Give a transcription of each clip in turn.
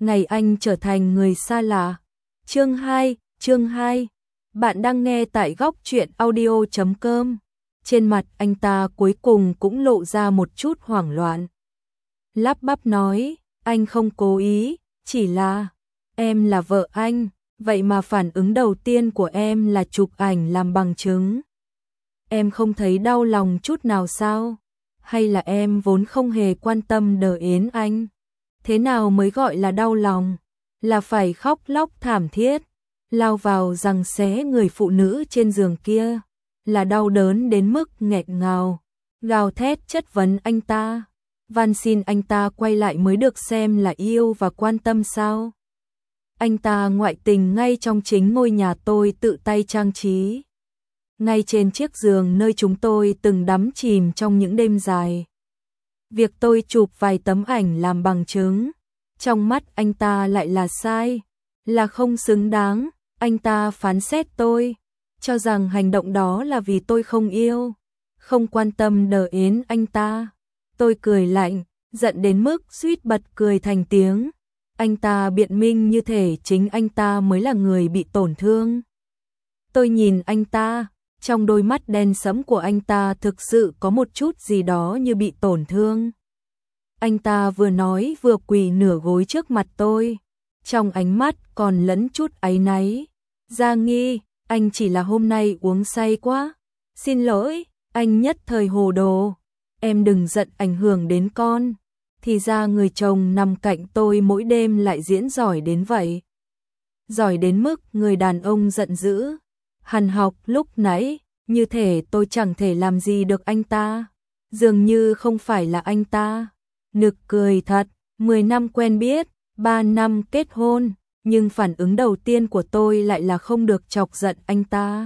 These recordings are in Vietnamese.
ngày anh trở thành người xa lạ. Chương 2. Bạn đang nghe tại góc truyện audio.com. Trên mặt anh ta cuối cùng cũng lộ ra một chút hoảng loạn. Lắp bắp nói, anh không cố ý, chỉ là em là vợ anh, vậy mà phản ứng đầu tiên của em là chụp ảnh làm bằng chứng. Em không thấy đau lòng chút nào sao? Hay là em vốn không hề quan tâm đờ yến anh? Thế nào mới gọi là đau lòng? Là phải khóc lóc thảm thiết, lao vào giằng xé người phụ nữ trên giường kia, là đau đớn đến mức nghẹn ngào, gào thét chất vấn anh ta, van xin anh ta quay lại mới được xem là yêu và quan tâm sao? Anh ta ngoại tình ngay trong chính ngôi nhà tôi tự tay trang trí, ngay trên chiếc giường nơi chúng tôi từng đắm chìm trong những đêm dài. Việc tôi chụp vài tấm ảnh làm bằng chứng, trong mắt anh ta lại là sai, là không xứng đáng. Anh ta phán xét tôi, cho rằng hành động đó là vì tôi không yêu, không quan tâm đờ yến anh ta. Tôi cười lạnh, giận đến mức suýt bật cười thành tiếng. Anh ta biện minh như thể chính anh ta mới là người bị tổn thương. Tôi nhìn anh ta, trong đôi mắt đen sẫm của anh ta thực sự có một chút gì đó như bị tổn thương. Anh ta vừa nói vừa quỳ nửa gối trước mặt tôi, trong ánh mắt còn lẫn chút áy náy. Gia Nghi, anh chỉ là hôm nay uống say quá. Xin lỗi, anh nhất thời hồ đồ. Em đừng giận ảnh hưởng đến con. Thì ra người chồng nằm cạnh tôi mỗi đêm lại diễn giỏi đến vậy. Giỏi đến mức người đàn ông giận dữ. Hằn học lúc nãy, như thể tôi chẳng thể làm gì được anh ta. Dường như không phải là anh ta. Nực cười thật, 10 năm quen biết, 3 năm kết hôn. Nhưng phản ứng đầu tiên của tôi lại là không được chọc giận anh ta.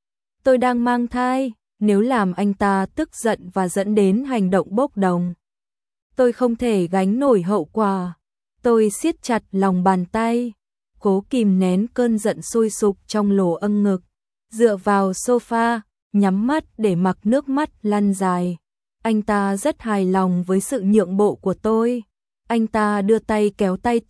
Tôi đang mang thai, nếu làm anh ta tức giận và dẫn đến hành động bốc đồng, tôi không thể gánh nổi hậu quả. Tôi siết chặt lòng bàn tay, cố kìm nén cơn giận sôi sục trong lỗ âng ngực, dựa vào sofa, nhắm mắt để mặc nước mắt lăn dài. Anh ta rất hài lòng với sự nhượng bộ của tôi. Anh ta đưa tay kéo tay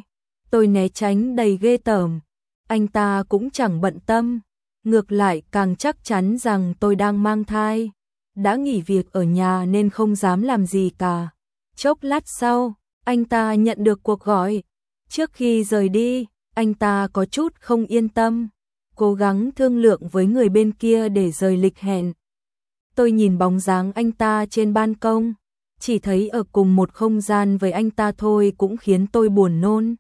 tôi né tránh đầy ghê tởm. Anh ta cũng chẳng bận tâm, ngược lại càng chắc chắn rằng tôi đang mang thai. Đã nghỉ việc ở nhà nên không dám làm gì cả. Chốc lát sau, anh ta nhận được cuộc gọi. Trước khi rời đi, anh ta có chút không yên tâm, cố gắng thương lượng với người bên kia để rời lịch hẹn. Tôi nhìn bóng dáng anh ta trên ban công, chỉ thấy ở cùng một không gian với anh ta thôi cũng khiến tôi buồn nôn.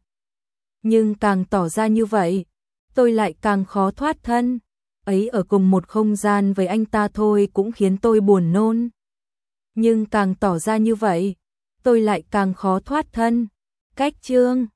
Nhưng càng tỏ ra như vậy, tôi lại càng khó thoát thân. Ấy ở cùng một không gian với anh ta thôi cũng khiến tôi buồn nôn. Nhưng càng tỏ ra như vậy, tôi lại càng khó thoát thân. Cách chương